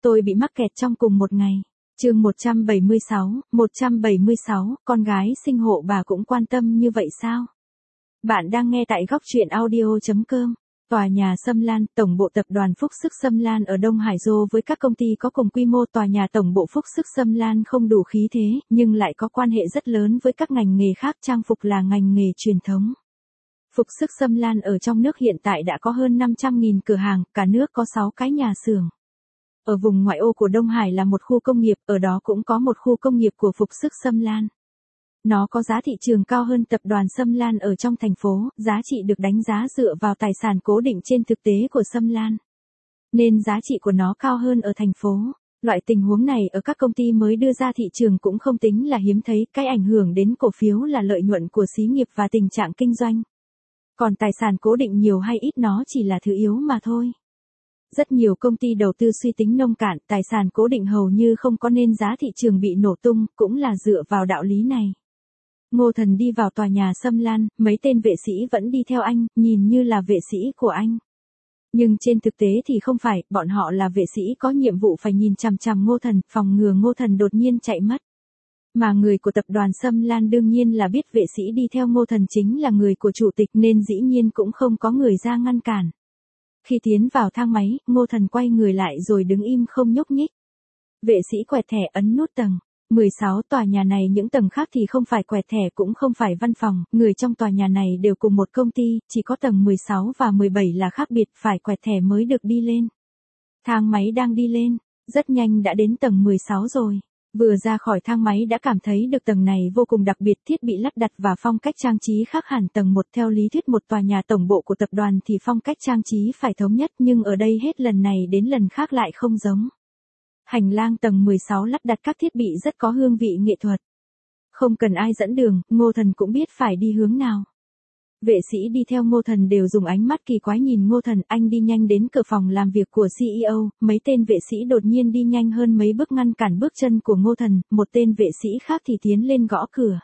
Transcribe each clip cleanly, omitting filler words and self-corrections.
Tôi bị mắc kẹt trong cùng một ngày. Chương 176, con gái sinh hộ bà cũng quan tâm như vậy sao? Bạn đang nghe tại góc truyện audio.com. Tòa nhà Sâm Lan, tổng bộ tập đoàn Phúc Sức Sâm Lan ở Đông Hải Dô với các công ty có cùng quy mô. Tòa nhà tổng bộ Phúc Sức Sâm Lan không đủ khí thế, nhưng lại có quan hệ rất lớn với các ngành nghề khác. Trang phục là ngành nghề truyền thống. Phục Sức Sâm Lan ở trong nước hiện tại đã có hơn 500.000 cửa hàng, cả nước có 6 cái nhà xưởng. Ở vùng ngoại ô của Đông Hải là một khu công nghiệp, ở đó cũng có một khu công nghiệp của Phục Sức Sâm Lan. Nó có giá thị trường cao hơn tập đoàn Sâm Lan ở trong thành phố, giá trị được đánh giá dựa vào tài sản cố định trên thực tế của Sâm Lan. Nên giá trị của nó cao hơn ở thành phố. Loại tình huống này ở các công ty mới đưa ra thị trường cũng không tính là hiếm thấy, cái ảnh hưởng đến cổ phiếu là lợi nhuận của xí nghiệp và tình trạng kinh doanh. Còn tài sản cố định nhiều hay ít nó chỉ là thứ yếu mà thôi. Rất nhiều công ty đầu tư suy tính nông cạn, tài sản cố định hầu như không có nên giá thị trường bị nổ tung, cũng là dựa vào đạo lý này. Ngô Thần đi vào tòa nhà Sâm Lan, mấy tên vệ sĩ vẫn đi theo anh, nhìn như là vệ sĩ của anh. Nhưng trên thực tế thì không phải, bọn họ là vệ sĩ có nhiệm vụ phải nhìn chằm chằm Ngô Thần, phòng ngừa Ngô Thần đột nhiên chạy mất. Mà người của tập đoàn Sâm Lan đương nhiên là biết vệ sĩ đi theo Ngô Thần chính là người của chủ tịch nên dĩ nhiên cũng không có người ra ngăn cản. Khi tiến vào thang máy, Ngô Thần quay người lại rồi đứng im không nhúc nhích. Vệ sĩ quẹt thẻ ấn nút tầng 16 tòa nhà này, những tầng khác thì không phải quẹt thẻ cũng không phải văn phòng, người trong tòa nhà này đều cùng một công ty, chỉ có tầng 16 và 17 là khác biệt, phải quẹt thẻ mới được đi lên. Thang máy đang đi lên, rất nhanh đã đến tầng 16 rồi. Vừa ra khỏi thang máy đã cảm thấy được tầng này vô cùng đặc biệt, thiết bị lắp đặt và phong cách trang trí khác hẳn tầng 1. Theo lý thuyết một tòa nhà tổng bộ của tập đoàn thì phong cách trang trí phải thống nhất, nhưng ở đây hết lần này đến lần khác lại không giống. Hành lang tầng 16 lắp đặt các thiết bị rất có hương vị nghệ thuật. Không cần ai dẫn đường, Ngô Thần cũng biết phải đi hướng nào. Vệ sĩ đi theo Ngô Thần đều dùng ánh mắt kỳ quái nhìn Ngô Thần, anh đi nhanh đến cửa phòng làm việc của CEO, mấy tên vệ sĩ đột nhiên đi nhanh hơn mấy bước ngăn cản bước chân của Ngô Thần, một tên vệ sĩ khác thì tiến lên gõ cửa.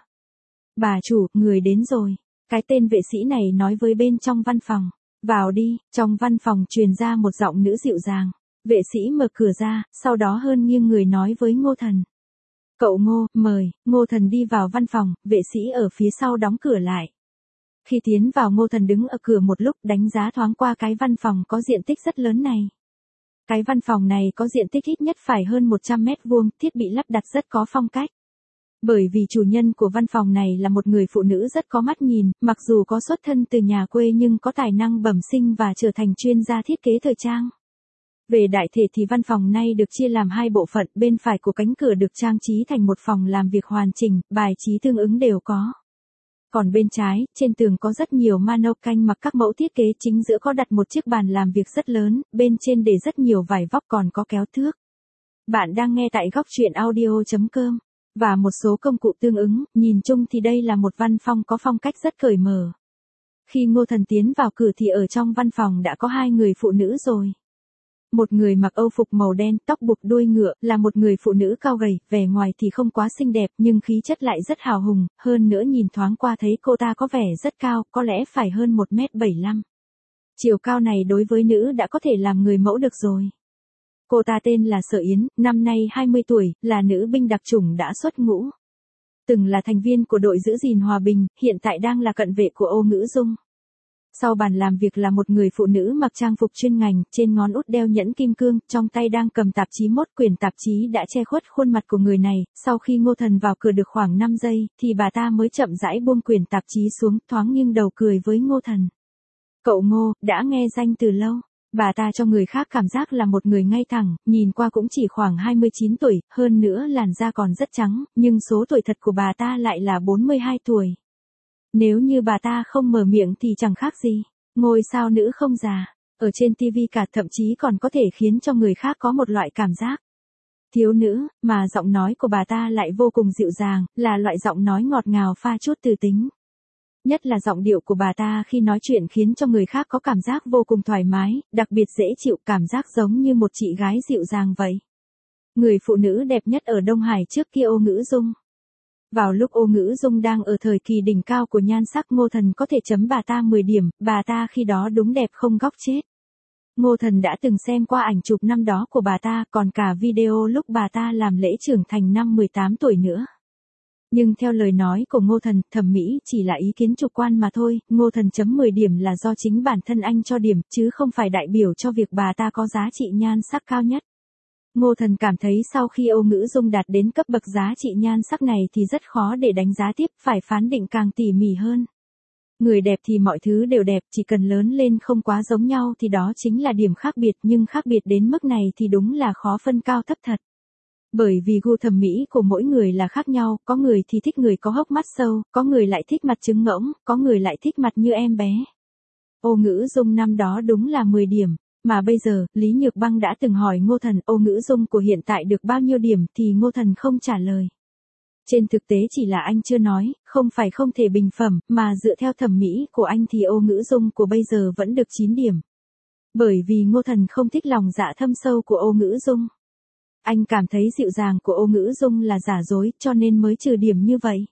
Bà chủ, người đến rồi. Cái tên vệ sĩ này nói với bên trong văn phòng. Vào đi, trong văn phòng truyền ra một giọng nữ dịu dàng. Vệ sĩ mở cửa ra, sau đó hơn nghiêng người nói với Ngô Thần. Cậu Ngô, mời. Ngô Thần đi vào văn phòng, vệ sĩ ở phía sau đóng cửa lại. Khi tiến vào, Ngô Thần đứng ở cửa một lúc, đánh giá thoáng qua cái văn phòng có diện tích rất lớn này. Cái văn phòng này có diện tích ít nhất phải hơn 100 mét vuông, thiết bị lắp đặt rất có phong cách. Bởi vì chủ nhân của văn phòng này là một người phụ nữ rất có mắt nhìn, mặc dù có xuất thân từ nhà quê nhưng có tài năng bẩm sinh và trở thành chuyên gia thiết kế thời trang. Về đại thể thì văn phòng này được chia làm hai bộ phận, bên phải của cánh cửa được trang trí thành một phòng làm việc hoàn chỉnh, bài trí tương ứng đều có. Còn bên trái, trên tường có rất nhiều mannequin mặc các mẫu thiết kế, chính giữa có đặt một chiếc bàn làm việc rất lớn, bên trên để rất nhiều vải vóc còn có kéo thước. Bạn đang nghe tại góc truyện audio.com. Và một số công cụ tương ứng, nhìn chung thì đây là một văn phòng có phong cách rất cởi mở. Khi Ngô Thần tiến vào cửa thì ở trong văn phòng đã có hai người phụ nữ rồi. Một người mặc âu phục màu đen, tóc buộc đuôi ngựa, là một người phụ nữ cao gầy, vẻ ngoài thì không quá xinh đẹp nhưng khí chất lại rất hào hùng, hơn nữa nhìn thoáng qua thấy cô ta có vẻ rất cao, có lẽ phải hơn 1m75. Chiều cao này đối với nữ đã có thể làm người mẫu được rồi. Cô ta tên là Sở Yến, năm nay 20 tuổi, là nữ binh đặc chủng đã xuất ngũ. Từng là thành viên của đội giữ gìn hòa bình, hiện tại đang là cận vệ của Ô Ngữ Dung. Sau bàn làm việc là một người phụ nữ mặc trang phục chuyên ngành, trên ngón út đeo nhẫn kim cương, trong tay đang cầm tạp chí, một quyển tạp chí đã che khuất khuôn mặt của người này. Sau khi Ngô Thần vào cửa được khoảng 5 giây, thì bà ta mới chậm rãi buông quyển tạp chí xuống, thoáng nghiêng đầu cười với Ngô Thần. Cậu Ngô, đã nghe danh từ lâu. Bà ta cho người khác cảm giác là một người ngay thẳng, nhìn qua cũng chỉ khoảng 29 tuổi, hơn nữa làn da còn rất trắng, nhưng số tuổi thật của bà ta lại là 42 tuổi. Nếu như bà ta không mở miệng thì chẳng khác gì ngôi sao nữ không già. Ở trên TV cả, thậm chí còn có thể khiến cho người khác có một loại cảm giác thiếu nữ, mà giọng nói của bà ta lại vô cùng dịu dàng, là loại giọng nói ngọt ngào pha chút từ tính. Nhất là giọng điệu của bà ta khi nói chuyện khiến cho người khác có cảm giác vô cùng thoải mái, đặc biệt dễ chịu, cảm giác giống như một chị gái dịu dàng vậy. Người phụ nữ đẹp nhất ở Đông Hải trước kia Ô Ngữ Dung. Vào lúc Ô Ngữ Dung đang ở thời kỳ đỉnh cao của nhan sắc, Ngô Thần có thể chấm bà ta 10 điểm, bà ta khi đó đúng đẹp không góc chết. Ngô Thần đã từng xem qua ảnh chụp năm đó của bà ta, còn cả video lúc bà ta làm lễ trưởng thành năm 18 tuổi nữa. Nhưng theo lời nói của Ngô Thần, thẩm mỹ chỉ là ý kiến chủ quan mà thôi, Ngô Thần chấm 10 điểm là do chính bản thân anh cho điểm, chứ không phải đại biểu cho việc bà ta có giá trị nhan sắc cao nhất. Ngô Thần cảm thấy sau khi Ô Ngữ Dung đạt đến cấp bậc giá trị nhan sắc này thì rất khó để đánh giá tiếp, phải phán định càng tỉ mỉ hơn. Người đẹp thì mọi thứ đều đẹp, chỉ cần lớn lên không quá giống nhau thì đó chính là điểm khác biệt, nhưng khác biệt đến mức này thì đúng là khó phân cao thấp thật. Bởi vì gu thẩm mỹ của mỗi người là khác nhau, có người thì thích người có hốc mắt sâu, có người lại thích mặt trứng ngỗng, có người lại thích mặt như em bé. Ô Ngữ Dung năm đó đúng là 10 điểm, mà bây giờ, Lý Nhược Băng đã từng hỏi Ngô Thần Ô Ngữ Dung của hiện tại được bao nhiêu điểm thì Ngô Thần không trả lời. Trên thực tế chỉ là anh chưa nói, không phải không thể bình phẩm, mà dựa theo thẩm mỹ của anh thì Ô Ngữ Dung của bây giờ vẫn được 9 điểm. Bởi vì Ngô Thần không thích lòng dạ thâm sâu của Ô Ngữ Dung. Anh cảm thấy dịu dàng của Ô Ngữ Dung là giả dối, cho nên mới trừ điểm như vậy.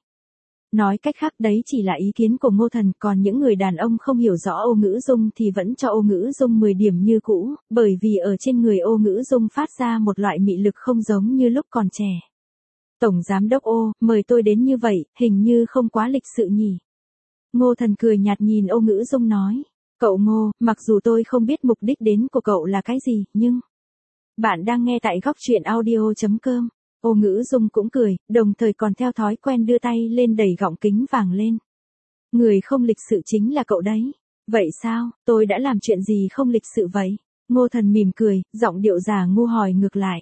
Nói cách khác đấy chỉ là ý kiến của Ngô Thần, còn những người đàn ông không hiểu rõ Ô Ngữ Dung thì vẫn cho Ô Ngữ Dung 10 điểm như cũ, bởi vì ở trên người Ô Ngữ Dung phát ra một loại mị lực không giống như lúc còn trẻ. Tổng Giám đốc Ô, mời tôi đến như vậy, hình như không quá lịch sự nhỉ. Ngô Thần cười nhạt nhìn Ô Ngữ Dung nói, cậu Ngô, mặc dù tôi không biết mục đích đến của cậu là cái gì, nhưng... Bạn đang nghe tại góc truyện audio.com. Ô Ngữ Dung cũng cười, đồng thời còn theo thói quen đưa tay lên đẩy gọng kính vàng lên. Người không lịch sự chính là cậu đấy. Vậy sao, tôi đã làm chuyện gì không lịch sự vậy? Ngô Thần mỉm cười, giọng điệu già ngu hỏi ngược lại.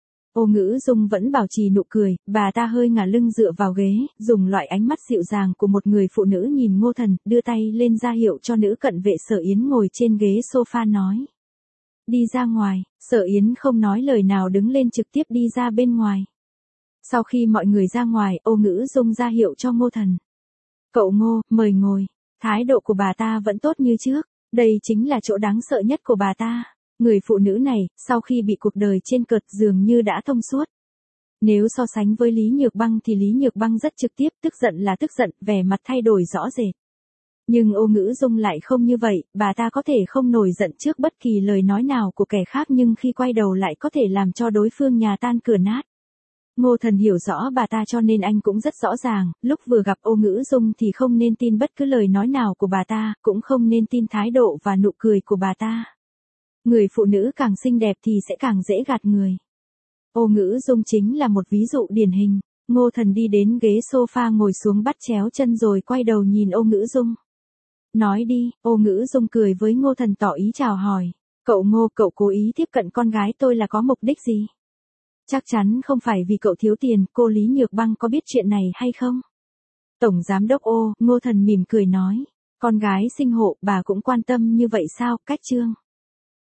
Ô Ngữ Dung vẫn bảo trì nụ cười, bà ta hơi ngả lưng dựa vào ghế, dùng loại ánh mắt dịu dàng của một người phụ nữ nhìn Ngô Thần, đưa tay lên ra hiệu cho nữ cận vệ Sở Yến ngồi trên ghế sofa nói. Đi ra ngoài, Sở Yến không nói lời nào đứng lên trực tiếp đi ra bên ngoài. Sau khi mọi người ra ngoài, Ô Ngữ Dung ra hiệu cho Ngô Thần. Cậu Ngô, mời ngồi. Thái độ của bà ta vẫn tốt như trước, đây chính là chỗ đáng sợ nhất của bà ta. Người phụ nữ này, sau khi bị cuộc đời trên cợt dường như đã thông suốt. Nếu so sánh với Lý Nhược Băng thì Lý Nhược Băng rất trực tiếp, tức giận là tức giận, vẻ mặt thay đổi rõ rệt. Nhưng Ô Ngữ Dung lại không như vậy, bà ta có thể không nổi giận trước bất kỳ lời nói nào của kẻ khác nhưng khi quay đầu lại có thể làm cho đối phương nhà tan cửa nát. Ngô Thần hiểu rõ bà ta cho nên anh cũng rất rõ ràng, lúc vừa gặp Ô Ngữ Dung thì không nên tin bất cứ lời nói nào của bà ta, cũng không nên tin thái độ và nụ cười của bà ta. Người phụ nữ càng xinh đẹp thì sẽ càng dễ gạt người. Ô Ngữ Dung chính là một ví dụ điển hình. Ngô Thần đi đến ghế sofa ngồi xuống bắt chéo chân rồi quay đầu nhìn Ô Ngữ Dung. Nói đi, Ô Ngữ Dung cười với Ngô Thần tỏ ý chào hỏi. Cậu Ngô, cậu cố ý tiếp cận con gái tôi là có mục đích gì? Chắc chắn không phải vì cậu thiếu tiền, cô Lý Nhược Băng có biết chuyện này hay không? Tổng Giám đốc Ô, Ngô Thần mỉm cười nói. Con gái sinh hộ, bà cũng quan tâm như vậy sao, Cách Trương?